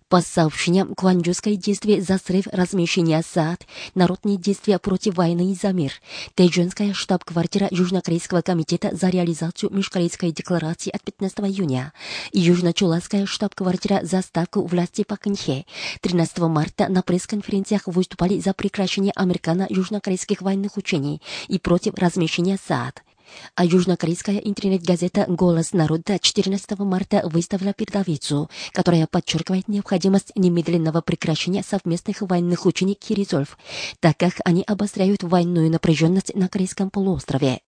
По сообщениям, Кванджуское действие за срыв размещения СААД, народные действия против войны за мир, Тэджунская штаб-квартира Южнокорейского комитета за реализацию Межкорейской декларации от 15 июня и Южно-Чуланская штаб-квартира за ставку власти Пак Кын Хе 13 марта на пресс-конференциях выступали за прекращение американо-южнокорейских военных учений и против размещения СААД. А южнокорейская интернет-газета «Голос народа» 14 марта выставила передовицу, которая подчеркивает необходимость немедленного прекращения совместных военных учений «Киризольф», так как они обостряют военную напряженность на Корейском полуострове.